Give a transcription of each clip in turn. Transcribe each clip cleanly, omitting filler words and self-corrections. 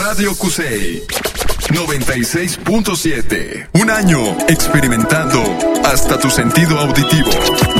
Radio Cusey 96.7. Un año experimentando hasta tu sentido auditivo.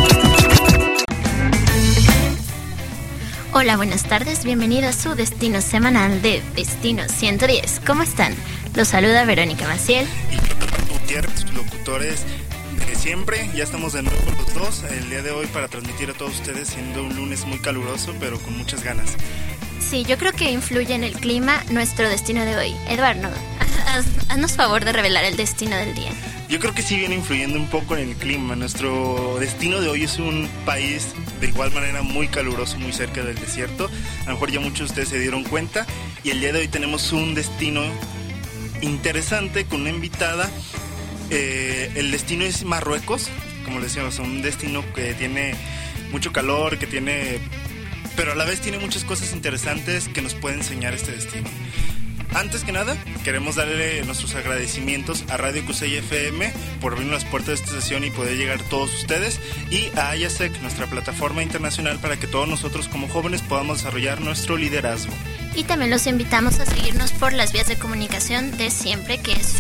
Hola, buenas tardes, bienvenidos a su destino semanal de Destino 110. ¿Cómo están? Los saluda Verónica Maciel y Gutiérrez, locutores de siempre. Ya estamos de nuevo los dos el día de hoy para transmitir a todos ustedes, siendo un lunes muy caluroso pero con muchas ganas. Sí, yo creo que influye en el clima nuestro destino de hoy. Eduardo, haznos favor de revelar el destino del día. Yo creo que sí viene influyendo un poco en el clima. Nuestro destino de hoy es un país de igual manera muy caluroso, muy cerca del desierto. A lo mejor ya muchos de ustedes se dieron cuenta. Y el día de hoy tenemos un destino interesante con una invitada. El destino es Marruecos, como les decíamos, un destino que tiene mucho calor, pero a la vez tiene muchas cosas interesantes que nos puede enseñar este destino. Antes que nada, queremos darle nuestros agradecimientos a Radio Cusey FM por abrir las puertas de esta sesión y poder llegar a todos ustedes, y a AYASEC, nuestra plataforma internacional, para que todos nosotros como jóvenes podamos desarrollar nuestro liderazgo. Y también los invitamos a seguirnos por las vías de comunicación de siempre, que es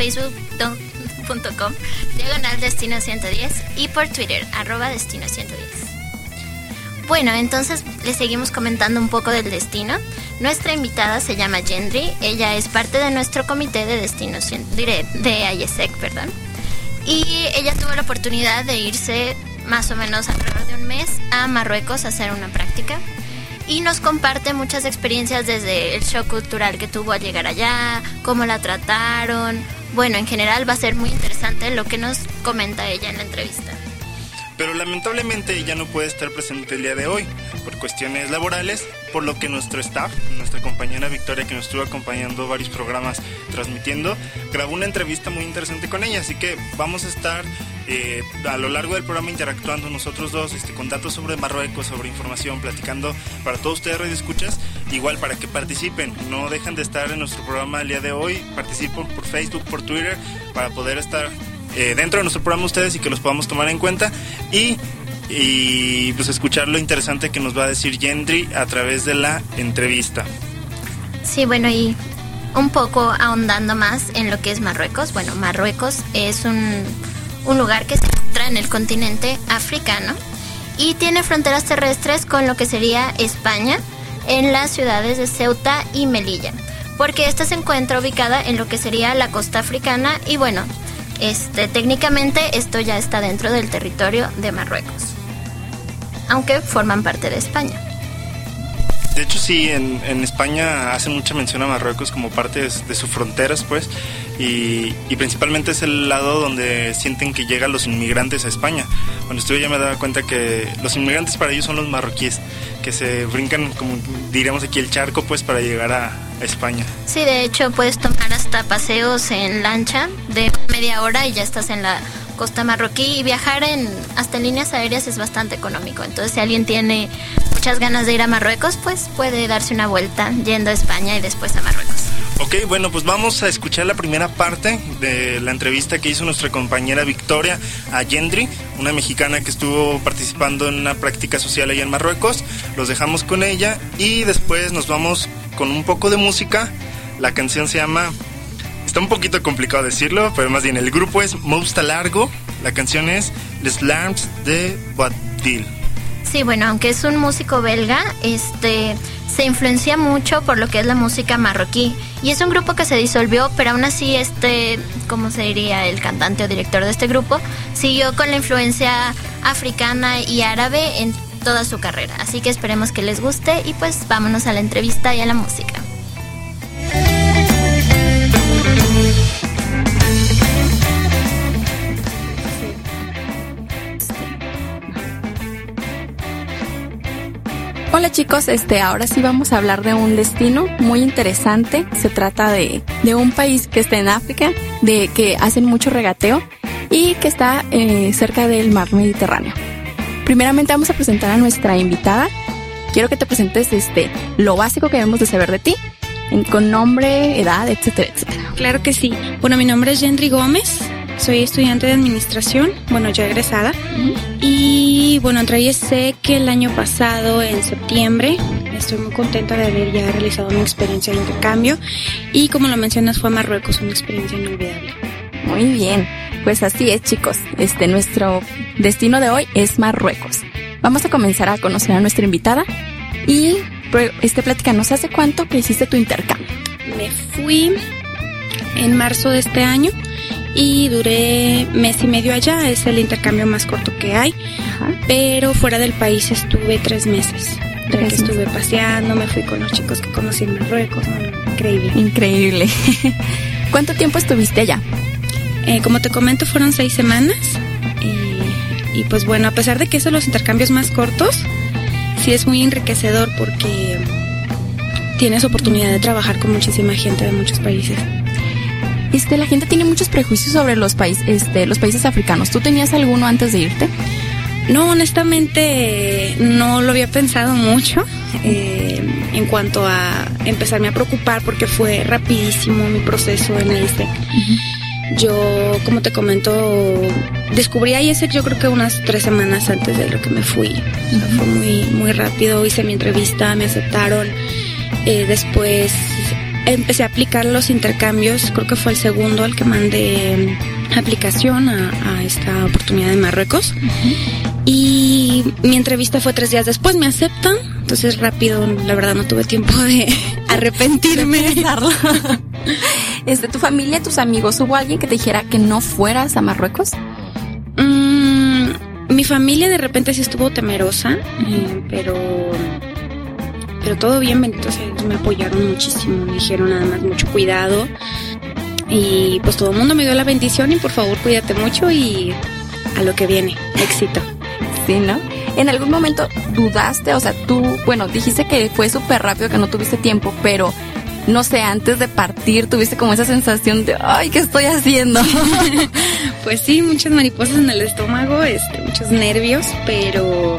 facebook.com/Destino110 y por Twitter @Destino110. Bueno, entonces les seguimos comentando un poco del destino. Nuestra invitada se llama Gendry, ella es parte de nuestro comité de de AYASEC, y ella tuvo la oportunidad de irse más o menos alrededor de un mes a Marruecos a hacer una práctica, y nos comparte muchas experiencias desde el shock cultural que tuvo al llegar allá, cómo la trataron. Bueno, en general va a ser muy interesante lo que nos comenta ella en la entrevista. Pero lamentablemente ella no puede estar presente el día de hoy por cuestiones laborales, por lo que nuestro staff, nuestra compañera Victoria, que nos estuvo acompañando varios programas transmitiendo, grabó una entrevista muy interesante con ella. Así que vamos a estar a lo largo del programa interactuando nosotros dos con datos sobre Marruecos, sobre información, platicando para todos ustedes radioescuchas, igual para que participen. No dejan de estar en nuestro programa el día de hoy, participen por Facebook, por Twitter, para poder estar dentro de nuestro programa ustedes y que los podamos tomar en cuenta y pues escuchar lo interesante que nos va a decir Gendry a través de la entrevista. Sí, bueno, y un poco ahondando más en lo que es Marruecos. Bueno, Marruecos es un lugar que se encuentra en el continente africano y tiene fronteras terrestres con lo que sería España, en las ciudades de Ceuta y Melilla, porque esta se encuentra ubicada en lo que sería la costa africana. Y bueno, técnicamente esto ya está dentro del territorio de Marruecos, aunque forman parte de España. De hecho sí, en España hacen mucha mención a Marruecos como parte de sus fronteras, pues, y principalmente es el lado donde sienten que llegan los inmigrantes a España. Cuando estuve ya me daba cuenta que los inmigrantes para ellos son los marroquíes, que se brincan, como diríamos aquí, el charco, pues, para llegar a España. Sí, de hecho puedes tomar hasta paseos en lancha de media hora y ya estás en la costa marroquí, y viajar hasta en líneas aéreas es bastante económico. Entonces, si alguien tiene muchas ganas de ir a Marruecos, pues puede darse una vuelta yendo a España y después a Marruecos. Ok, bueno, pues vamos a escuchar la primera parte de la entrevista que hizo nuestra compañera Victoria a Gendry, una mexicana que estuvo participando en una práctica social allá en Marruecos. Los dejamos con ella y después nos vamos con un poco de música. La canción se llama... Está un poquito complicado decirlo, pero más bien el grupo es Mousta Largo. La canción es Les Larmes de Boabdil. Sí, bueno, aunque es un músico belga, se influencia mucho por lo que es la música marroquí. Y es un grupo que se disolvió, pero aún así ¿cómo se diría? El cantante o director de este grupo siguió con la influencia africana y árabe en toda su carrera. Así que esperemos que les guste y pues vámonos a la entrevista y a la música. Hola chicos, ahora sí vamos a hablar de un destino muy interesante. Se trata de un país que está en África, que hacen mucho regateo y que está cerca del mar Mediterráneo. Primeramente vamos a presentar a nuestra invitada. Quiero que te presentes lo básico que debemos de saber de ti, con nombre, edad, etcétera, etcétera. Claro que sí. Bueno, mi nombre es Gendry Gómez. Soy estudiante de administración, ya egresada. Y bueno, entré a AYASEC el año pasado, en septiembre. estoy muy contenta de haber ya realizado una experiencia de intercambio y como lo mencionas fue Marruecos, una experiencia inolvidable. Muy bien, pues así es, chicos. Nuestro destino de hoy es Marruecos. Vamos a comenzar a conocer a nuestra invitada y platícanos, ¿hace cuánto que hiciste tu intercambio? Me fui en marzo de este año y duré mes y medio allá, es el intercambio más corto que hay. Ajá. Pero fuera del país estuve 3 meses. Estuve paseando, me fui con los chicos que conocí en Marruecos, increíble. Increíble. ¿Cuánto tiempo estuviste allá? Como te comento, fueron 6 semanas y pues bueno, a pesar de que son los intercambios más cortos, sí es muy enriquecedor porque tienes oportunidad de trabajar con muchísima gente de muchos países. La gente tiene muchos prejuicios sobre los países africanos. ¿Tú tenías alguno antes de irte? No, honestamente no lo había pensado mucho en cuanto a empezarme a preocupar porque fue rapidísimo mi proceso en la ISEC. Uh-huh. Yo, como te comento, descubrí a ISEC yo creo que unas 3 semanas antes de lo que me fui. O sea, fue muy, muy rápido, hice mi entrevista, me aceptaron. Después empecé a aplicar los intercambios, creo que fue el segundo al que mandé aplicación a esta oportunidad de Marruecos. Uh-huh. Y mi entrevista fue 3 días después, me aceptan, entonces rápido, la verdad no tuve tiempo de arrepentirme. ¿Tu familia, tus amigos, hubo alguien que te dijera que no fueras a Marruecos? Mi familia de repente sí estuvo temerosa, pero todo bien, bendito sea Dios, me apoyaron muchísimo, me dijeron nada más mucho cuidado y pues todo el mundo me dio la bendición y por favor cuídate mucho y a lo que viene, éxito. Sí, ¿no? ¿En algún momento dudaste? O sea, dijiste que fue súper rápido, que no tuviste tiempo, pero no sé, antes de partir tuviste como esa sensación de ¡ay, qué estoy haciendo! Pues sí, muchas mariposas en el estómago, muchos nervios, pero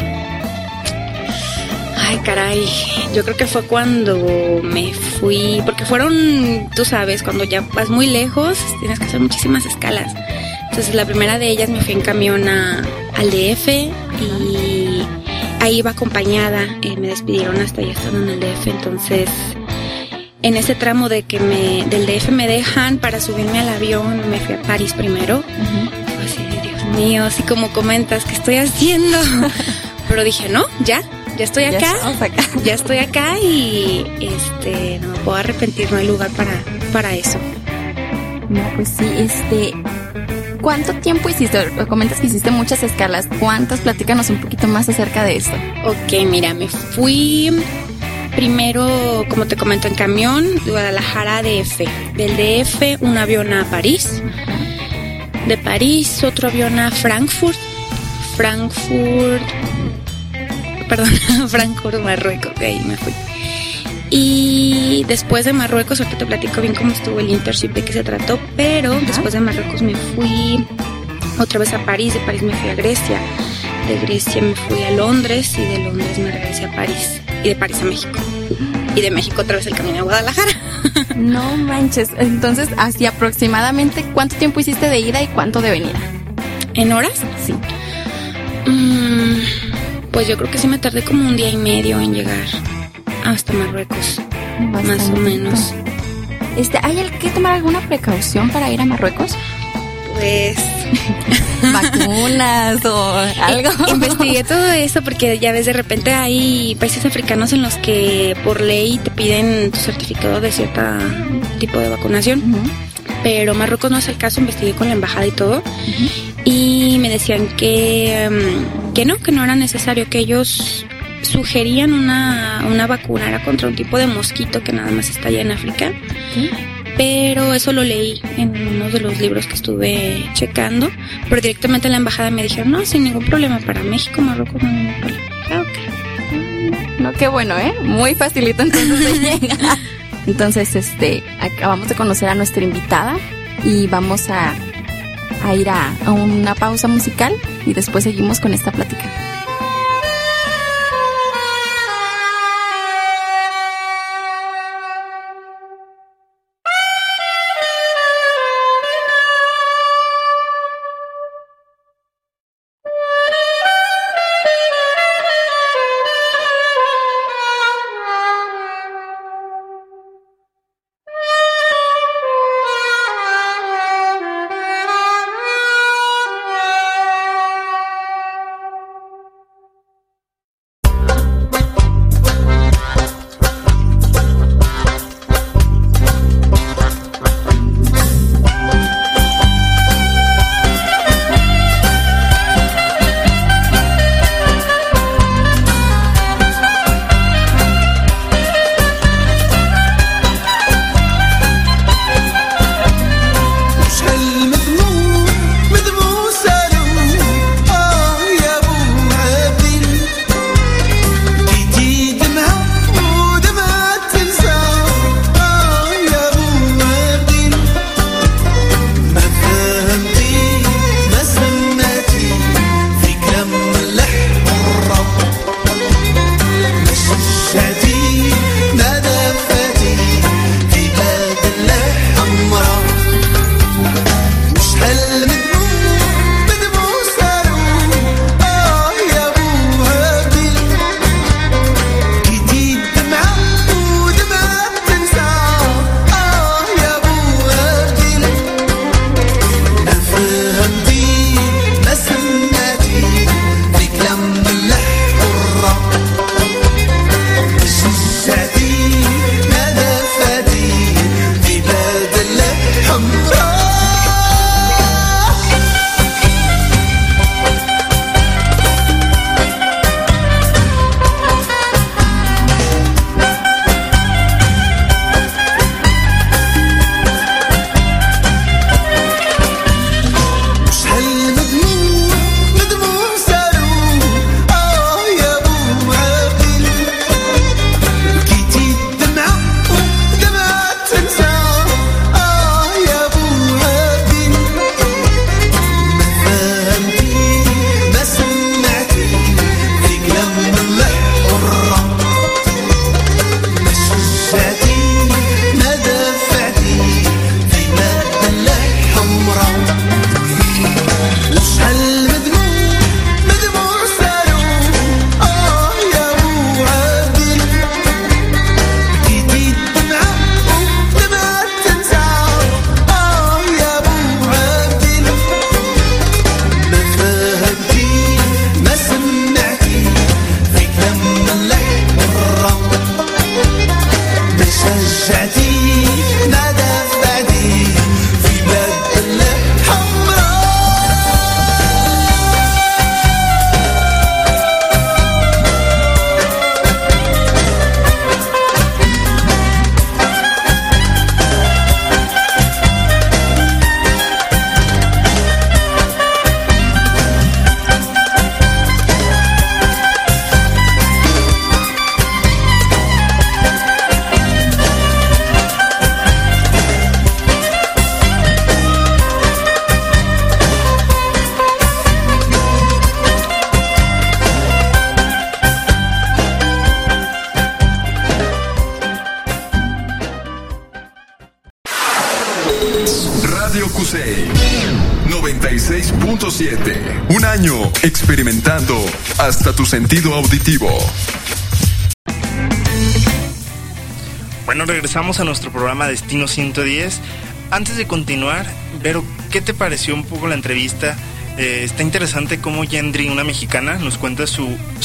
ay, caray, yo creo que fue cuando me fui, porque fueron, tú sabes, cuando ya vas muy lejos, tienes que hacer muchísimas escalas. Entonces la primera de ellas me fui en camión al DF y ahí iba acompañada, me despidieron hasta ya estando en el DF, entonces en ese tramo del DF me dejan para subirme al avión, me fui a París primero. Uh-huh. Así, Dios mío, así como comentas, ¿qué estoy haciendo? Pero dije, no, ya estoy acá, ya estoy acá y no me puedo arrepentir, no hay lugar para eso. No, pues sí, ¿cuánto tiempo hiciste? Comentas que hiciste muchas escalas. ¿Cuántas? Platícanos un poquito más acerca de esto. Ok, mira, me fui primero, como te comento, en camión de Guadalajara a DF. Del DF un avión a París. De París otro avión a Frankfurt, Marruecos, de ahí me fui. Y después de Marruecos, ahorita te platico bien cómo estuvo el internship, de qué se trató, pero después de Marruecos me fui otra vez a París, de París me fui a Grecia, de Grecia me fui a Londres y de Londres me regresé a París y de París a México. Y de México otra vez el camino a Guadalajara. No manches, entonces, así aproximadamente, ¿cuánto tiempo hiciste de ida y cuánto de venida? ¿En horas? Sí. Pues yo creo que sí me tardé como 1 día y medio en llegar hasta Marruecos, bastante, más o menos. ¿Hay que tomar alguna precaución para ir a Marruecos? Pues vacunas o algo. Investigué todo eso porque ya ves, de repente hay países africanos en los que por ley te piden tu certificado de cierto tipo de vacunación. Uh-huh. Pero Marruecos no es el caso, investigué con la embajada y todo. Uh-huh. Y me decían que no era necesario, que ellos sugerían una vacuna, era contra un tipo de mosquito que nada más está allá en África. ¿Sí? Pero eso lo leí en uno de los libros que estuve checando, pero directamente en la embajada me dijeron, no, sin ningún problema, para México, Marruecos no hay ningún problema. Okay. No, qué bueno, muy facilito entonces de llegar. Entonces, acabamos de conocer a nuestra invitada y vamos a ir a una pausa musical y después seguimos con esta plática. ندى بعدي في بلاد الحمراء. Radio Cusey 96.7. Un año experimentando hasta tu sentido auditivo. Bueno, regresamos a nuestro programa Destino 110. Antes de continuar, Vero, ¿qué te pareció un poco la entrevista? Está interesante cómo Yendri, una mexicana, nos cuenta su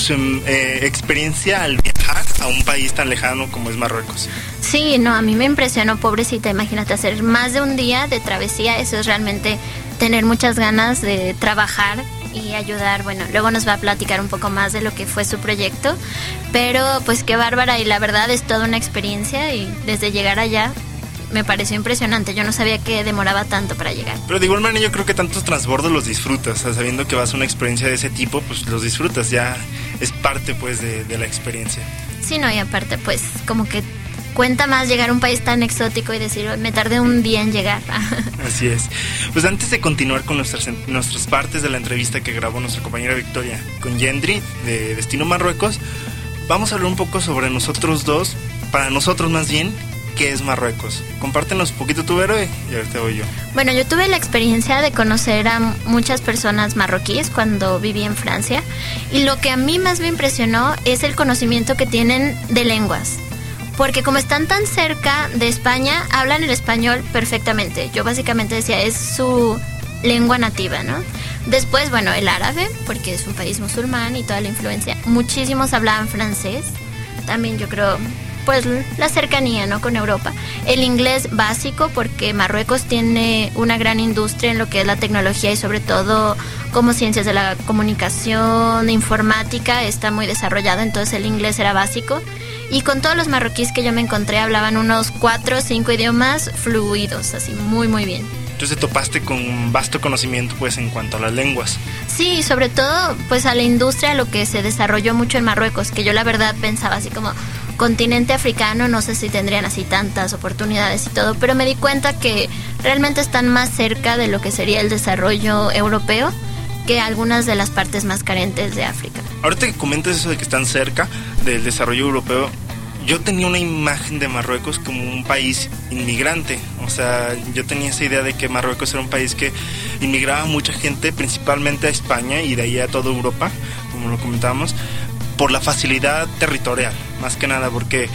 experiencia al viajar a un país tan lejano como es Marruecos. Sí, no, a mí me impresionó, pobrecita, imagínate hacer más de un día de travesía, eso es realmente tener muchas ganas de trabajar y ayudar. Bueno, luego nos va a platicar un poco más de lo que fue su proyecto, pero pues qué bárbara, y la verdad es toda una experiencia, y desde llegar allá me pareció impresionante. Yo no sabía que demoraba tanto para llegar. Pero de igual manera yo creo que tantos transbordos los disfrutas, o sea, sabiendo que vas a una experiencia de ese tipo, pues los disfrutas, ya es parte pues de la experiencia. Sí, no, y aparte pues como que cuenta más llegar a un país tan exótico y decir, me tardé un día en llegar. Así es. Pues antes de continuar con nuestras partes de la entrevista que grabó nuestra compañera Victoria con Yendri de Destino Marruecos, vamos a hablar un poco sobre nosotros dos, para nosotros más bien, ¿qué es Marruecos? Compártenos un poquito tu, Vero, y ahorita voy yo. Bueno, yo tuve la experiencia de conocer a muchas personas marroquíes cuando viví en Francia, y lo que a mí más me impresionó es el conocimiento que tienen de lenguas, porque como están tan cerca de España, hablan el español perfectamente. Yo básicamente decía, es su lengua nativa, ¿no? Después, bueno, el árabe, porque es un país musulmán y toda la influencia. Muchísimos hablaban francés, también yo creo, pues la cercanía, ¿no?, con Europa. El inglés básico, porque Marruecos tiene una gran industria en lo que es la tecnología y sobre todo como ciencias de la comunicación, informática, está muy desarrollado, entonces el inglés era básico. Y con todos los marroquíes que yo me encontré hablaban unos 4 o 5 idiomas fluidos, así muy muy bien. Entonces te topaste con un vasto conocimiento pues en cuanto a las lenguas. Sí, sobre todo pues a la industria, lo que se desarrolló mucho en Marruecos, que yo la verdad pensaba así como continente africano, no sé si tendrían así tantas oportunidades y todo, pero me di cuenta que realmente están más cerca de lo que sería el desarrollo europeo que algunas de las partes más carentes de África. Ahorita que comentas eso de que están cerca del desarrollo europeo, yo tenía una imagen de Marruecos como un país inmigrante. O sea, yo tenía esa idea de que Marruecos era un país que inmigraba mucha gente, principalmente a España y de ahí a toda Europa, como lo comentábamos, por la facilidad territorial, más que nada, porque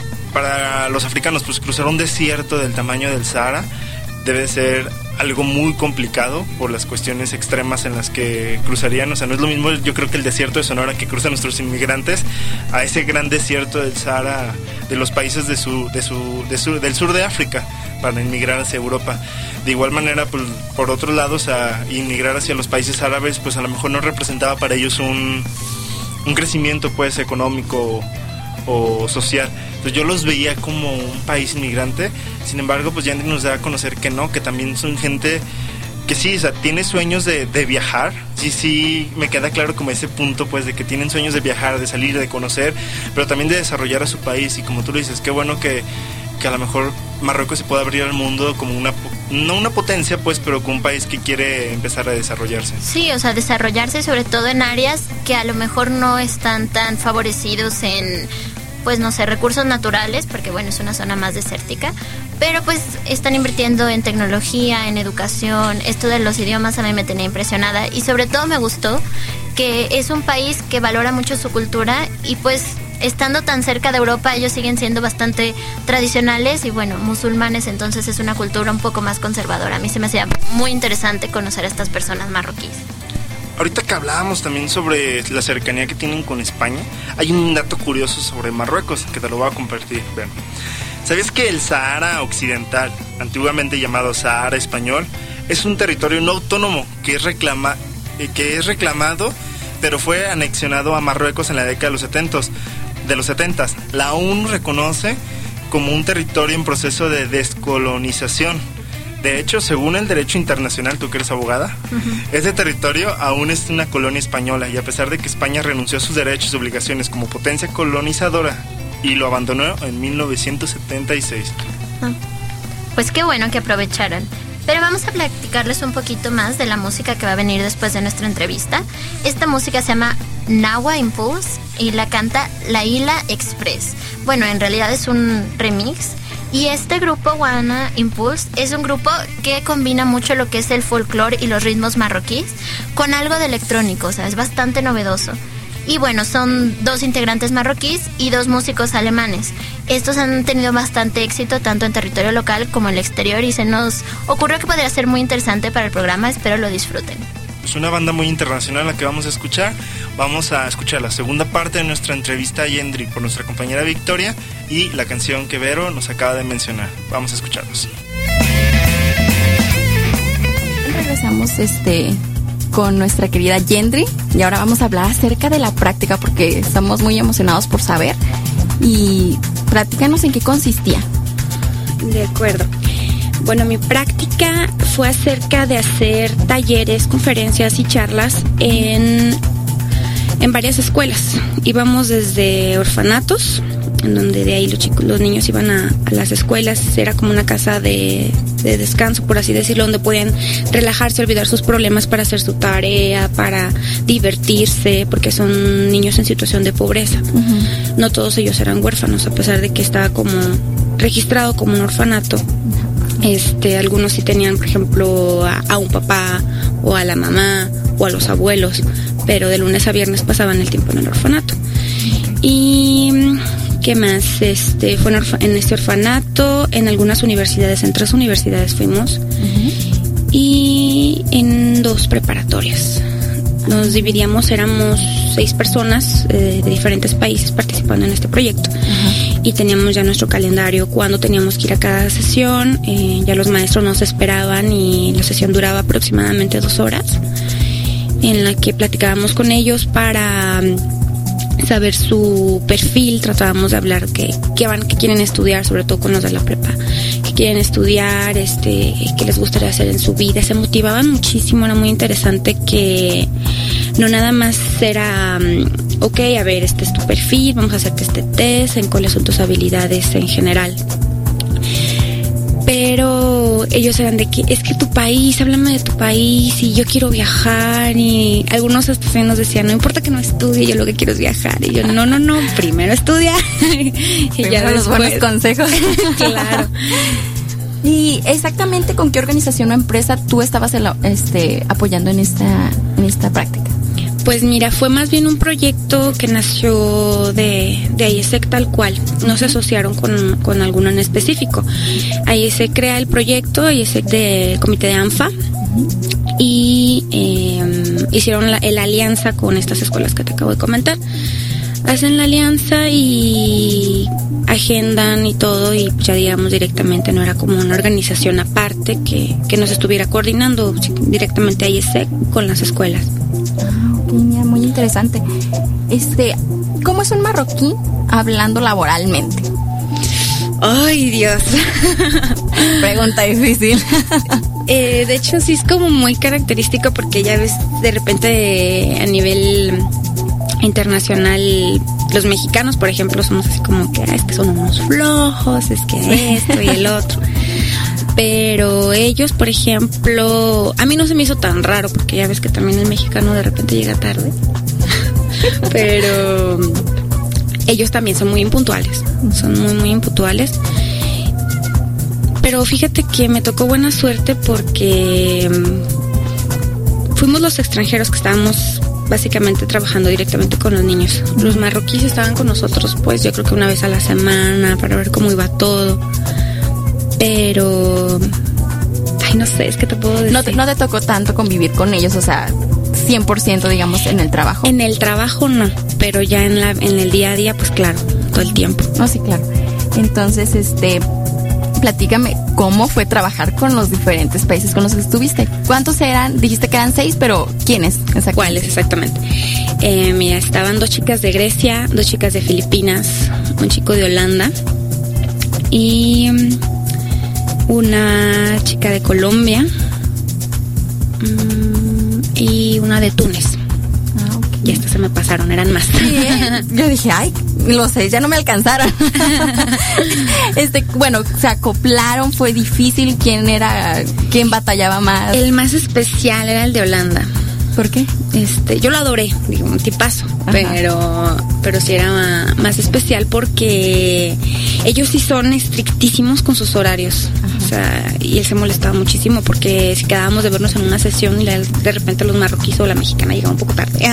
para los africanos pues cruzar un desierto del tamaño del Sahara debe ser algo muy complicado por las cuestiones extremas en las que cruzarían. O sea, no es lo mismo, yo creo, que el desierto de Sonora que cruzan nuestros inmigrantes a ese gran desierto del Sahara, de los países del sur de África, para inmigrar hacia Europa. De igual manera, pues, por otro lado, o sea, inmigrar hacia los países árabes, pues a lo mejor no representaba para ellos un crecimiento pues económico o social. Entonces yo los veía como un país inmigrante. Sin embargo, pues ya nos da a conocer que no, que también son gente que sí, o sea, tiene sueños de viajar. Sí, me queda claro como ese punto pues de que tienen sueños de viajar, de salir, de conocer, pero también de desarrollar a su país. Y como tú lo dices, qué bueno que a lo mejor Marruecos se pueda abrir al mundo como no una potencia pues, pero como un país que quiere empezar a desarrollarse. Sí, o sea, desarrollarse sobre todo en áreas que a lo mejor no están tan favorecidos en, pues no sé, recursos naturales, porque bueno, es una zona más desértica, pero pues están invirtiendo en tecnología, en educación. Esto de los idiomas a mí me tenía impresionada, y sobre todo me gustó que es un país que valora mucho su cultura, y pues estando tan cerca de Europa, ellos siguen siendo bastante tradicionales y bueno, musulmanes, entonces es una cultura un poco más conservadora. A mí se me hacía muy interesante conocer a estas personas marroquíes. Ahorita que hablábamos también sobre la cercanía que tienen con España, hay un dato curioso sobre Marruecos que te lo voy a compartir. Bueno, ¿Sabes que el Sahara Occidental, antiguamente llamado Sahara Español, es un territorio no autónomo que es reclamado, pero fue anexionado a Marruecos en la década de los 70? La ONU reconoce como un territorio en proceso de descolonización. De hecho, según el derecho internacional, tú que eres abogada, ese territorio aún es una colonia española, y a pesar de que España renunció a sus derechos y obligaciones como potencia colonizadora y lo abandonó en 1976. Pues qué bueno que aprovecharon. Pero vamos a platicarles un poquito más de la música que va a venir después de nuestra entrevista. Esta música se llama Nahua Impulse y la canta La Isla Express. Bueno, en realidad es un remix. Y este grupo, Nahua Impulse, es un grupo que combina mucho lo que es el folclore y los ritmos marroquíes con algo de electrónico, o sea, es bastante novedoso. Y bueno, son 2 integrantes marroquíes y 2 músicos alemanes. Estos han tenido bastante éxito tanto en territorio local como en el exterior, y se nos ocurrió que podría ser muy interesante para el programa. Espero lo disfruten. Es una banda muy internacional la que vamos a escuchar. Vamos a escuchar la segunda parte de nuestra entrevista a Yendri por nuestra compañera Victoria y la canción que Vero nos acaba de mencionar. Vamos a escucharlos. Regresamos con nuestra querida Yendri, y ahora vamos a hablar acerca de la práctica, porque estamos muy emocionados por saber. Y platícanos en qué consistía. De acuerdo. Bueno, mi práctica fue acerca de hacer talleres, conferencias y charlas en varias escuelas. Íbamos desde orfanatos, en donde de ahí los niños iban a las escuelas. Era como una casa de descanso, por así decirlo, donde podían relajarse, olvidar sus problemas para hacer su tarea, para divertirse, porque son niños en situación de pobreza. No todos ellos eran huérfanos, a pesar de que estaba como registrado como un orfanato. Algunos sí tenían, por ejemplo, a un papá o a la mamá o a los abuelos, pero de lunes a viernes pasaban el tiempo en el orfanato. Y ¿qué más? Fue en este orfanato, en algunas universidades, en 3 universidades fuimos, y en 2 preparatorias. Nos dividíamos, éramos 6 personas de diferentes países participando en este proyecto. Y teníamos ya nuestro calendario cuando teníamos que ir a cada sesión. Ya los maestros nos esperaban y la sesión duraba aproximadamente 2 horas, en la que platicábamos con ellos para saber su perfil. Tratábamos de hablar qué quieren estudiar, sobre todo con los de la prepa, qué quieren estudiar, qué les gustaría hacer en su vida. Se motivaban muchísimo, era muy interesante que no nada más era ok, a ver, este es tu perfil, vamos a hacerte este test en cuáles son tus habilidades en general. Pero ellos eran de que, es que tu país, háblame de tu país, y yo quiero viajar, y algunos hasta se nos decían, no importa que no estudie, yo lo que quiero es viajar. Y yo, no, primero estudia. Y primero ya los buenos consejos. Claro. ¿Y exactamente con qué organización o empresa tú estabas apoyando en esta práctica? Pues mira, fue más bien un proyecto que nació de IESEC tal cual. No se asociaron con alguno en específico. IESEC crea el proyecto, IESEC del comité de ANFA, y hicieron la alianza con estas escuelas que te acabo de comentar. Hacen la alianza y agendan y todo, y ya digamos directamente, no era como una organización aparte que nos estuviera coordinando, directamente a IESEC con las escuelas. Muy interesante. ¿Cómo es un marroquí hablando laboralmente? Ay, Dios. Pregunta difícil. De hecho, sí es como muy característico, porque ya ves, de repente a nivel internacional, los mexicanos, por ejemplo, somos así como que, es que son unos flojos, es que esto y el otro. Pero ellos, por ejemplo, a mí no se me hizo tan raro, porque ya ves que también el mexicano de repente llega tarde. Pero ellos también son muy impuntuales, son muy, muy impuntuales. Pero fíjate que me tocó buena suerte, porque fuimos los extranjeros que estábamos básicamente trabajando directamente con los niños. Los marroquíes estaban con nosotros, pues yo creo que una vez a la semana, para ver cómo iba todo. Pero no sé, es que te puedo decir. No te tocó tanto convivir con ellos, o sea, 100% digamos en el trabajo. En el trabajo no, pero ya en el día a día, pues claro, todo el tiempo. No, sí, claro. Entonces, platícame cómo fue trabajar con los diferentes países con los que estuviste. ¿Cuántos eran? Dijiste que eran 6, pero ¿quiénes exactamente? ¿Cuáles exactamente? Mira, estaban 2 chicas de Grecia, 2 chicas de Filipinas, un chico de Holanda y una chica de Colombia y una de Túnez. Okay. Y estas se me pasaron, eran más. Bien. Yo dije, ay, los 6 ya no me alcanzaron. Bueno, se acoplaron, fue difícil. ¿Quién batallaba más? El más especial era el de Holanda. ¿Por qué? Yo lo adoré, digo, un tipazo, pero sí era más especial porque ellos sí son estrictísimos con sus horarios. Ajá. O sea, y él se molestaba muchísimo porque si quedábamos de vernos en una sesión y de repente los marroquíes o la mexicana llegaban un poco tarde.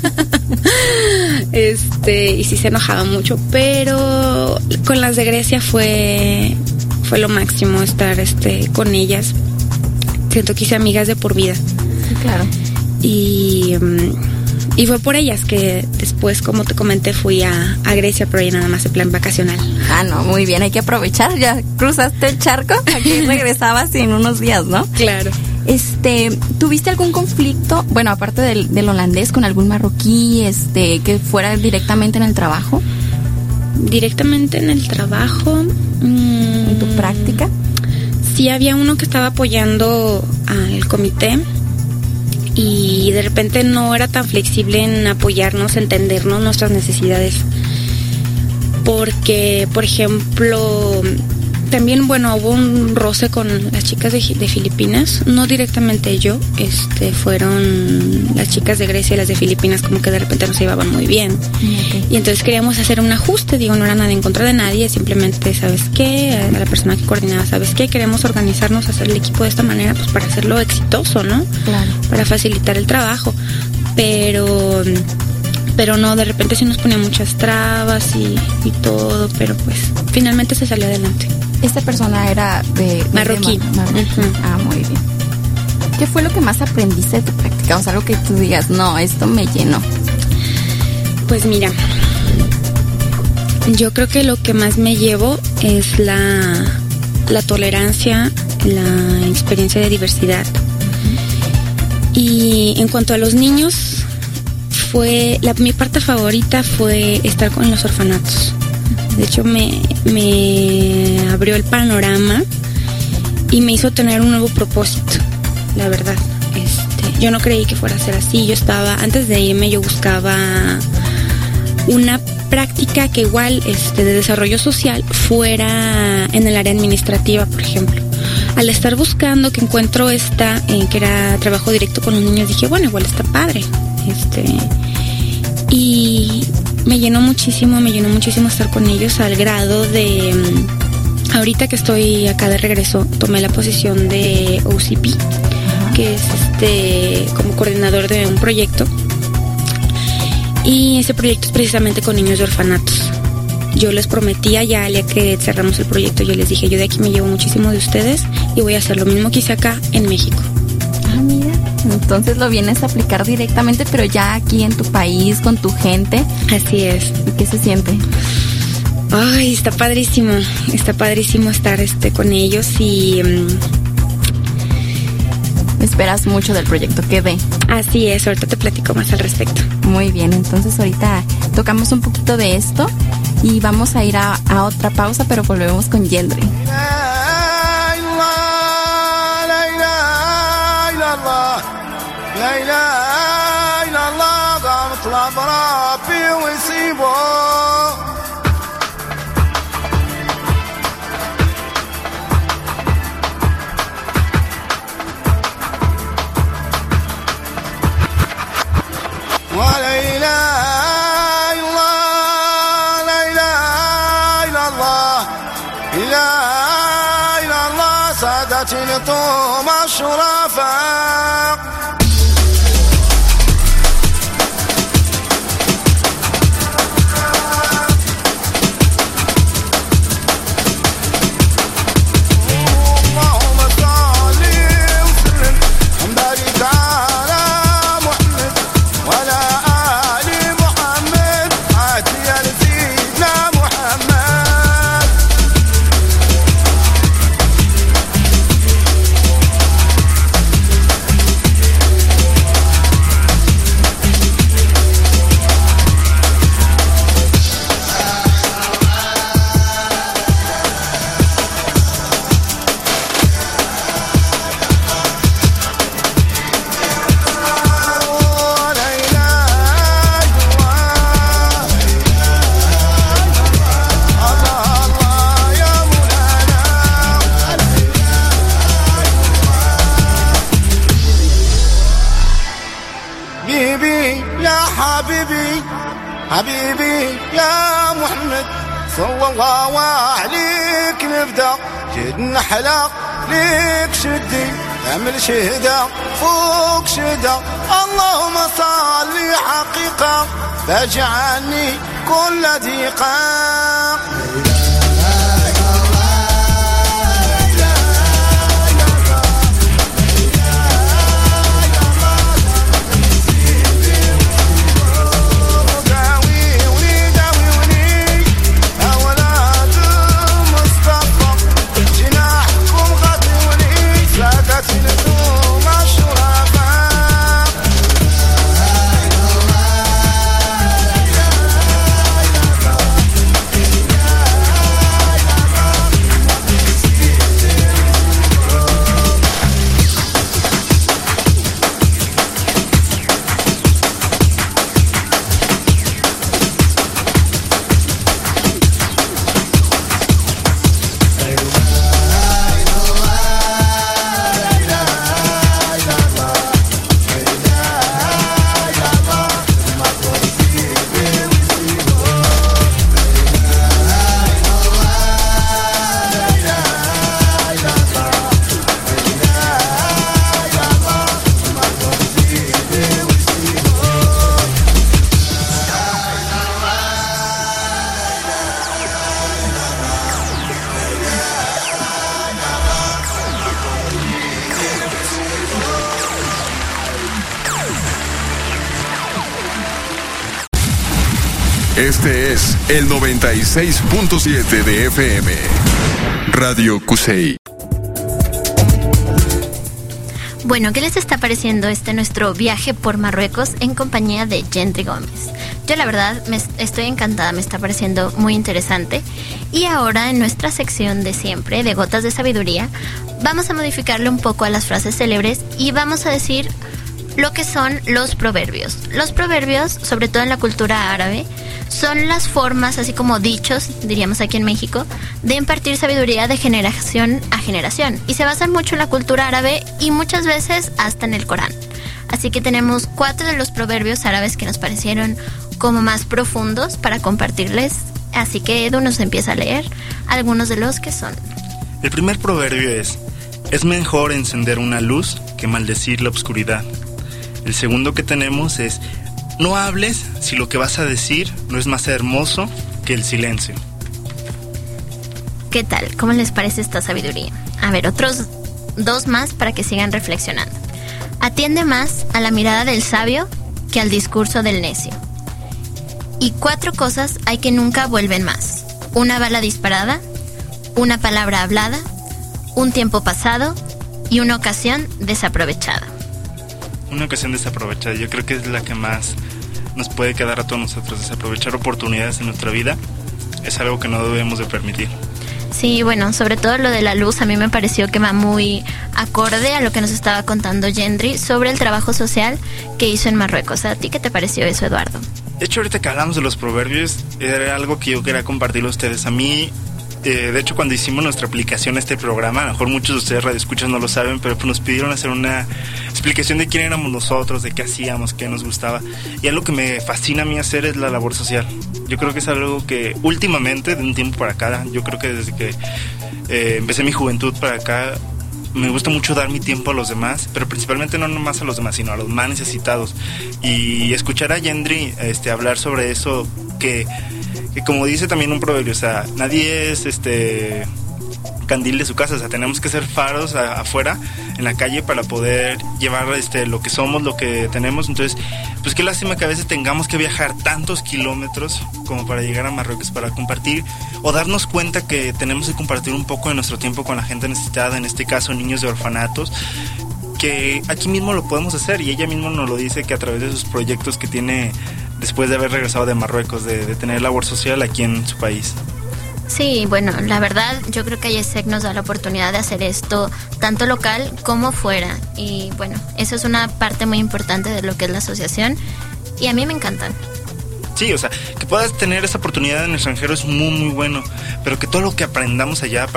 Y sí se enojaba mucho, pero con las de Grecia fue lo máximo estar con ellas. Siento que hice amigas de por vida. Sí, claro. Y fue por ellas que después, como te comenté, fui a Grecia, pero ya nada más en plan vacacional. Ah, no, muy bien, hay que aprovechar. Ya cruzaste el charco, aquí regresabas en unos días, ¿no? Claro. ¿Tuviste algún conflicto, bueno, aparte del holandés, con algún marroquí, que fuera directamente en el trabajo? Directamente en el trabajo. ¿En tu práctica? Sí, había uno que estaba apoyando al comité. Y de repente no era tan flexible en apoyarnos, entendernos nuestras necesidades. Porque, por ejemplo, también, bueno, hubo un roce con las chicas de Filipinas. No directamente yo, fueron las chicas de Grecia y las de Filipinas, como que de repente no se llevaban muy bien. Okay. Y entonces queríamos hacer un ajuste, no era nada en contra de nadie, simplemente, ¿sabes qué? A la persona que coordinaba, ¿sabes qué? Queremos organizarnos, hacer el equipo de esta manera, pues para hacerlo exitoso, ¿no? Claro. Para facilitar el trabajo. Pero no, de repente sí nos ponía muchas trabas y todo, pero pues finalmente se salió adelante. ¿Esta persona era de marroquí? Marroquí. Uh-huh. Ah, muy bien. ¿Qué fue lo que más aprendiste de tu práctica? O sea, algo que tú digas, no, esto me llenó. Pues mira, yo creo que lo que más me llevo es la tolerancia, la experiencia de diversidad. Uh-huh. Y en cuanto a los niños, mi parte favorita fue estar con los orfanatos. De hecho, me abrió el panorama y me hizo tener un nuevo propósito, la verdad. Yo no creí que fuera a ser así. Antes de irme, yo buscaba una práctica que igual, de desarrollo social, fuera en el área administrativa, por ejemplo. Al estar buscando, que encuentro esta, que era trabajo directo con los niños, dije, bueno, igual está padre. Y me llenó muchísimo estar con ellos, al grado de, ahorita que estoy acá de regreso, tomé la posición de OCP, que es como coordinador de un proyecto, y ese proyecto es precisamente con niños de orfanatos. Yo les prometía ya que cerramos el proyecto, yo les dije, yo de aquí me llevo muchísimo de ustedes y voy a hacer lo mismo que hice acá en México. Ah, mira, entonces lo vienes a aplicar directamente, pero ya aquí en tu país, con tu gente. Así es. ¿Y qué se siente? Ay, está padrísimo estar con ellos y esperas mucho del proyecto que ve. Así es, ahorita te platico más al respecto. Muy bien, entonces ahorita tocamos un poquito de esto y vamos a ir a otra pausa, pero volvemos con Yendri. لطوم الشرفاء اللهم صل وسلم وبارك على محمد وعلى آل محمد عاتيا لسيدنا محمد حبيبي يا محمد صلى الله عليك نبدا جد نحلق ليك شدي اعمل شهدا فوق شهدا اللهم صل حقيقة فاجعلني كل ضيقة Este es el 96.7 de FM. Radio Cusey. Bueno, ¿qué les está pareciendo nuestro viaje por Marruecos en compañía de Gendry Gómez? Yo la verdad estoy encantada, me está pareciendo muy interesante. Y ahora en nuestra sección de siempre, de Gotas de Sabiduría, vamos a modificarle un poco a las frases célebres y vamos a decir lo que son los proverbios. Los proverbios, sobre todo en la cultura árabe, son las formas, así como dichos, diríamos aquí en México, de impartir sabiduría de generación a generación. Y se basan mucho en la cultura árabe y muchas veces hasta en el Corán. Así que tenemos 4 de los proverbios árabes que nos parecieron como más profundos para compartirles. Así que Edu nos empieza a leer algunos de los que son. El primer proverbio es mejor encender una luz que maldecir la oscuridad. El segundo que tenemos es: no hables si lo que vas a decir no es más hermoso que el silencio. ¿Qué tal? ¿Cómo les parece esta sabiduría? A ver, otros 2 más para que sigan reflexionando. Atiende más a la mirada del sabio que al discurso del necio. Y 4 cosas hay que nunca vuelven más: una bala disparada, una palabra hablada, un tiempo pasado y una ocasión desaprovechada. Una ocasión desaprovechada, yo creo que es la que más nos puede quedar a todos nosotros. Desaprovechar oportunidades en nuestra vida es algo que no debemos de permitir. Sí, bueno, sobre todo lo de la luz a mí me pareció que va muy acorde a lo que nos estaba contando Gendry sobre el trabajo social que hizo en Marruecos. ¿A ti qué te pareció eso, Eduardo? De hecho, ahorita que hablamos de los proverbios, era algo que yo quería compartirlo a ustedes. A mí, de hecho, cuando hicimos nuestra aplicación a este programa, a lo mejor muchos de ustedes radioescuchas no lo saben, pero nos pidieron hacer una explicación de quién éramos nosotros, de qué hacíamos, qué nos gustaba. Y algo que me fascina a mí hacer es la labor social. Yo creo que es algo que últimamente, de un tiempo para acá, yo creo que desde que empecé mi juventud para acá, me gusta mucho dar mi tiempo a los demás, pero principalmente no nomás a los demás, sino a los más necesitados. Y escuchar a Gendry hablar sobre eso, que como dice también un proverbio, o sea, nadie es candil de su casa, o sea, tenemos que ser faros afuera, en la calle, para poder llevar lo que somos, lo que tenemos. Entonces, pues qué lástima que a veces tengamos que viajar tantos kilómetros como para llegar a Marruecos, para compartir o darnos cuenta que tenemos que compartir un poco de nuestro tiempo con la gente necesitada, en este caso niños de orfanatos, que aquí mismo lo podemos hacer. Y ella misma nos lo dice, que a través de sus proyectos que tiene después de haber regresado de Marruecos, de tener labor social aquí en su país. Sí, bueno, la verdad yo creo que IESEC nos da la oportunidad de hacer esto tanto local como fuera, y bueno, eso es una parte muy importante de lo que es la asociación y a mí me encantan. Sí, o sea, que puedas tener esa oportunidad en el extranjero es muy muy bueno, pero que todo lo que aprendamos allá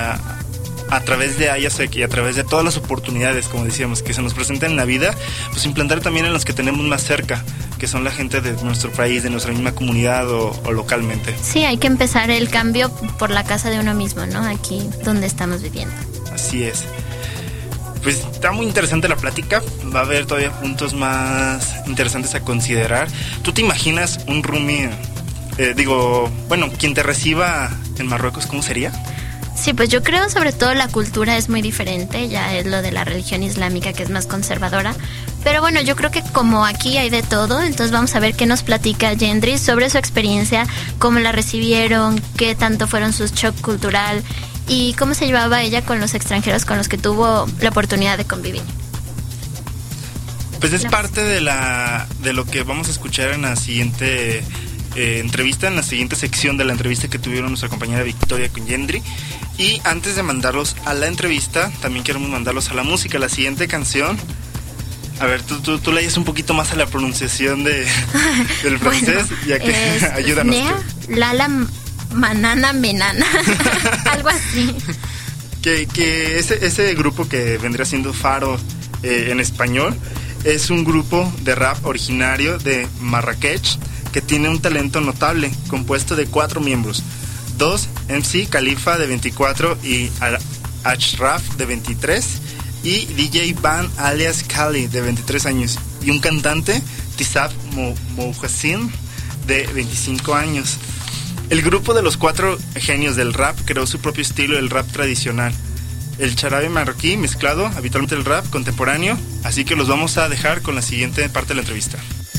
a través de IESEC y a través de todas las oportunidades, como decíamos, que se nos presentan en la vida, pues implantar también en los que tenemos más cerca, que son la gente de nuestro país, de nuestra misma comunidad o localmente. Sí, hay que empezar el cambio por la casa de uno mismo, ¿no? Aquí donde estamos viviendo. Así es. Pues está muy interesante la plática, va a haber todavía puntos más interesantes a considerar. ¿Tú te imaginas un roomie, quien te reciba en Marruecos, cómo sería? Sí, pues yo creo sobre todo la cultura es muy diferente, ya es lo de la religión islámica que es más conservadora. Pero bueno, yo creo que como aquí hay de todo, entonces vamos a ver qué nos platica Gendry sobre su experiencia, cómo la recibieron, qué tanto fueron sus shock cultural y cómo se llevaba ella con los extranjeros con los que tuvo la oportunidad de convivir. Pues es parte de lo que vamos a escuchar en la siguiente entrevista, en la siguiente sección de la entrevista que tuvieron nuestra compañera Victoria con Gendry. Y antes de mandarlos a la entrevista, también queremos mandarlos a la música. La siguiente canción, a ver, tú lees un poquito más a la pronunciación del francés, ya que ayúdanos. Lala Manana Menana, algo así. Que ese grupo que vendría siendo Faro en español, es un grupo de rap originario de Marrakech que tiene un talento notable, compuesto de 4 miembros. 2, MC Khalifa de 24 y Ashraf de 23 y DJ Van alias Kali de 23 años y un cantante, Tisab Mouhassin de 25 años. El grupo de los 4 genios del rap creó su propio estilo, el rap tradicional, el charabe marroquí mezclado habitualmente el rap contemporáneo, así que los vamos a dejar con la siguiente parte de la entrevista.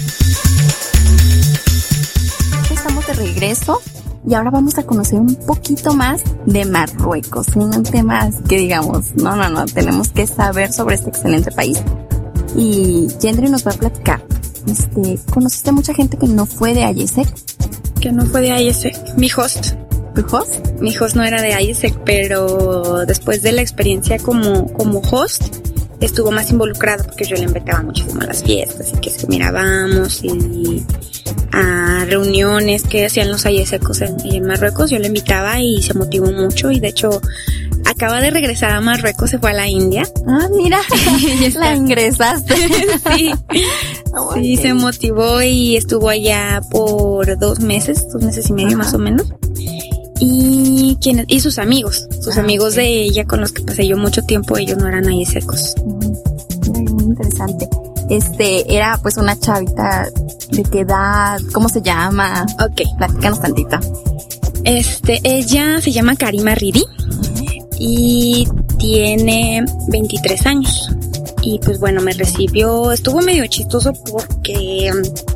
Estamos de regreso y ahora vamos a conocer un poquito más de Marruecos, un tema que digamos, no, tenemos que saber sobre este excelente país. Y Gendry nos va a platicar. ¿Conociste a mucha gente que no fue de IESEC? Que no fue de IESEC. Mi host. ¿Tu host? Mi host no era de IESEC, pero después de la experiencia como host, estuvo más involucrado porque yo le invitaba muchísimo a las fiestas y que mirábamos y a reuniones que hacían los IESECos en Marruecos. Yo le invitaba y se motivó mucho y de hecho acaba de regresar a Marruecos, se fue a la India. Ah, mira, la ingresaste. Sí, sí, se motivó y estuvo allá por 2 meses y medio. Ajá. Más o menos. Y sus amigos de ella con los que pasé yo mucho tiempo, ellos no eran IESECos. Muy interesante. Era pues una chavita, ¿de qué edad? ¿Cómo se llama? Ok. Platícanos tantito. Ella se llama Karima Ridi y tiene 23 años. Y pues bueno, me recibió, estuvo medio chistoso porque...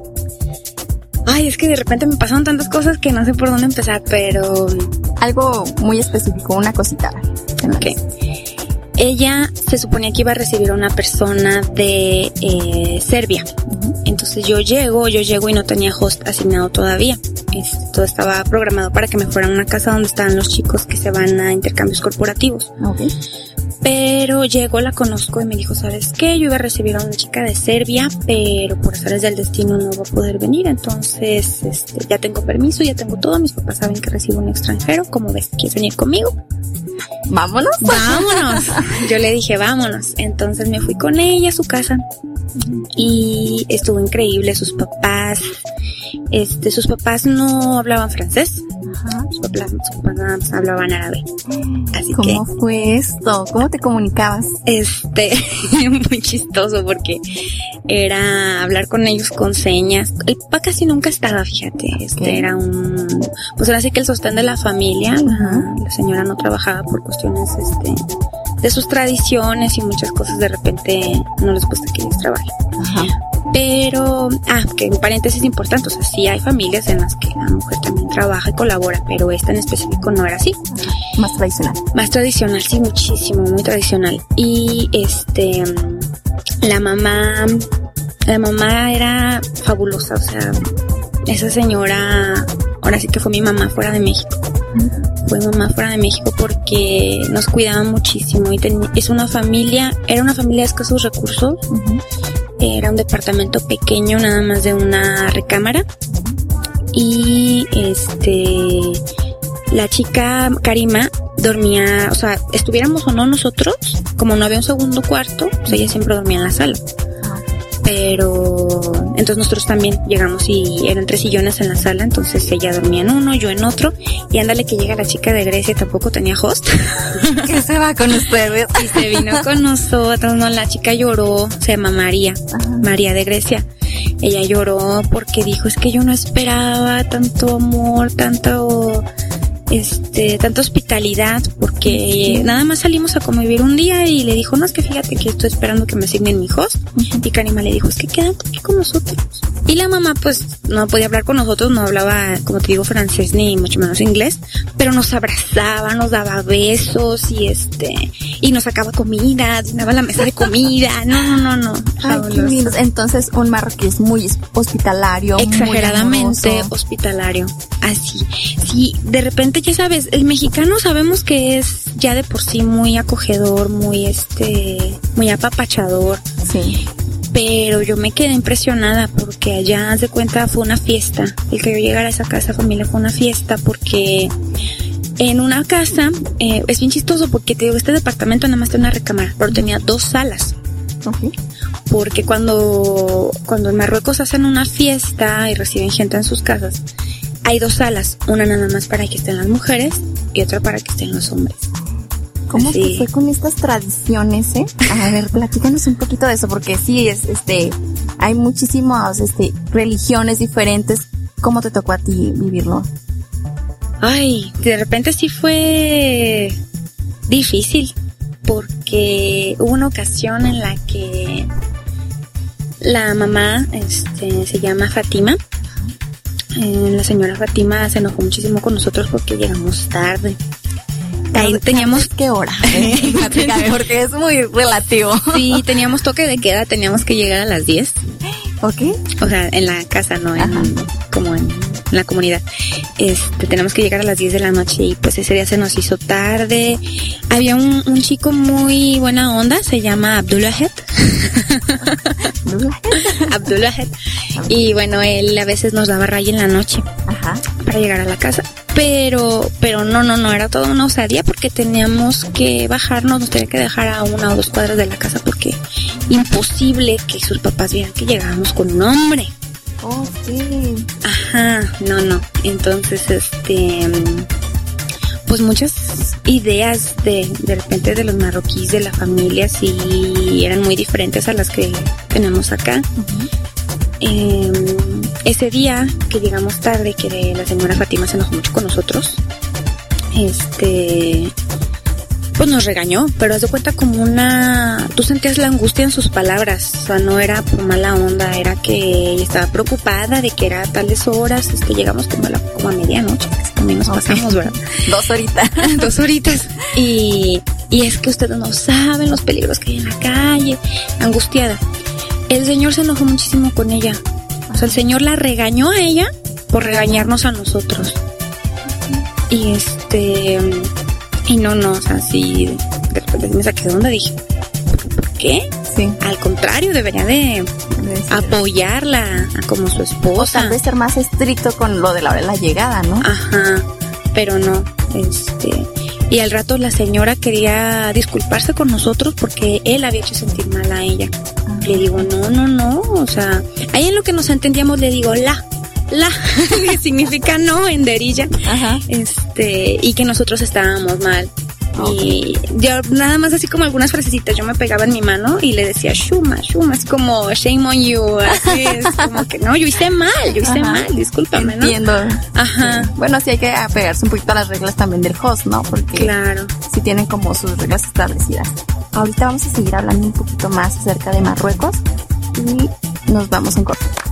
es que de repente me pasaron tantas cosas que no sé por dónde empezar, pero... Algo muy específico, una cosita. Ok. Ella se suponía que iba a recibir a una persona de Serbia. Uh-huh. Entonces yo llego y no tenía host asignado todavía. Todo estaba programado para que me fuera a una casa donde estaban los chicos que se van a intercambios corporativos. Okay. Pero llego, la conozco y me dijo, ¿sabes qué? Yo iba a recibir a una chica de Serbia, pero por azares del destino no va a poder venir. Entonces, ya tengo permiso, ya tengo todo. Mis papás saben que recibo un extranjero. ¿Cómo ves? ¿Quieres venir conmigo? ¿Vámonos? ¡Vámonos! Yo le dije, vámonos. Entonces me fui con ella a su casa y estuvo increíble. Sus papás no hablaban francés. Ajá. Sus papás nada más hablaban árabe. Así ¿Cómo fue esto? ¿Cómo te comunicabas? Muy chistoso porque era hablar con ellos con señas. El papá casi nunca estaba, fíjate. Era pues ahora sí que el sostén de la familia. La señora no trabajaba por cuestiones de sus tradiciones y muchas cosas de repente no les gusta que ellos trabajen. Ajá. Pero, que un paréntesis importante, o sea, sí hay familias en las que la mujer también trabaja y colabora, pero esta en específico no era así. Más tradicional. Más tradicional, sí, muchísimo, muy tradicional. Y la mamá era fabulosa, o sea, esa señora, ahora sí que fue mi mamá fuera de México. Fue mamá fuera de México porque nos cuidaba muchísimo y era una familia de escasos recursos. Uh-huh. Era un departamento pequeño, nada más de una recámara. Y la chica Karima dormía, o sea, estuviéramos o no nosotros, como no había un segundo cuarto, pues ella siempre dormía en la sala. pero entonces nosotros también llegamos y eran 3 sillones en la sala, entonces ella dormía en uno, yo en otro, y ándale que llega la chica de Grecia, tampoco tenía host. ¿Qué se va con ustedes? Y se vino con nosotros, no, la chica lloró, se llama María, María de Grecia. Ella lloró porque dijo, es que yo no esperaba tanto amor, tanta hospitalidad, porque nada más salimos a convivir un día y le dijo, no, es que fíjate que estoy esperando que me asignen mi host. Y Karima le dijo, es que quédate aquí con nosotros. Y la mamá pues no podía hablar con nosotros, no hablaba, como te digo, francés ni mucho menos inglés, pero nos abrazaba, nos daba besos y nos sacaba comida, llenaba la mesa de comida. No. Ay, qué lindo. Entonces un marroquí es muy hospitalario, exageradamente muy hospitalario, así. Sí, de repente ya sabes, el mexicano sabemos que es ya de por sí muy acogedor, muy apapachador. Sí. Pero yo me quedé impresionada porque allá, haz de cuenta, fue una fiesta. El que yo llegara a esa casa familia fue una fiesta porque en una casa, es bien chistoso porque te digo, este departamento nada más tenía una recámara, pero tenía 2 salas. Okay. Porque cuando en Marruecos hacen una fiesta y reciben gente en sus casas, hay 2 salas, una nada más para que estén las mujeres y otra para que estén los hombres. ¿Cómo te fue con estas tradiciones, A ver, platícanos un poquito de eso, porque sí, hay muchísimas, religiones diferentes. ¿Cómo te tocó a ti vivirlo? Ay, de repente sí fue difícil, porque hubo una ocasión en la que la mamá, se llama Fátima. La señora Fátima se enojó muchísimo con nosotros porque llegamos tarde. Ahí teníamos... ¿Qué hora? Porque es muy relativo. Sí, teníamos toque de queda, teníamos que llegar a las 10. ¿Ok? O sea, en la casa, no como en la comunidad. Tenemos que llegar a las 10 de la noche y pues ese día se nos hizo tarde. Había un chico muy buena onda, se llama Abdullahed. Abdullahed. Y bueno, él a veces nos daba raya en la noche para llegar a la casa. Pero no, era toda una osadía porque teníamos que bajarnos, nos tenía que dejar a 1 o 2 cuadras de la casa porque imposible que sus papás vieran que llegábamos con un hombre. Oh, sí. No. Entonces, pues muchas ideas de repente de los marroquíes, de la familia, sí eran muy diferentes a las que tenemos acá. Ese día que llegamos tarde, que la señora Fátima se enojó mucho con nosotros, pues nos regañó, pero haz de cuenta como tú sentías la angustia en sus palabras, o sea, no era por mala onda, era que ella estaba preocupada de que era a tales horas, llegamos como a medianoche, también nos pasamos, ¿verdad? 2 horitas. 2 horitas. Y es que ustedes no saben los peligros que hay en la calle, angustiada. El señor se enojó muchísimo con ella. O sea, el señor la regañó a ella por regañarnos a nosotros. Y no, o sea, sí, de repente me saqué de onda, dije, ¿por qué? Sí. Al contrario, debería de apoyarla como su esposa. O tal vez ser más estricto con lo de la hora de la llegada, ¿no? Pero no, y al rato la señora quería disculparse con nosotros porque él había hecho sentir mal a ella. Le digo, no, o sea, ahí en lo que nos entendíamos le digo, que significa no en derilla. Y que nosotros estábamos mal. Okay. Y yo nada más así como algunas frasecitas, yo me pegaba en mi mano y le decía shuma, así como shame on you, así es como que no, yo hice mal, discúlpame, ¿no? Entiendo. Sí. Bueno, así hay que apegarse un poquito a las reglas también del host, ¿no? Porque claro, sí tienen como sus reglas establecidas. Ahorita vamos a seguir hablando un poquito más acerca de Marruecos y nos vamos en corto.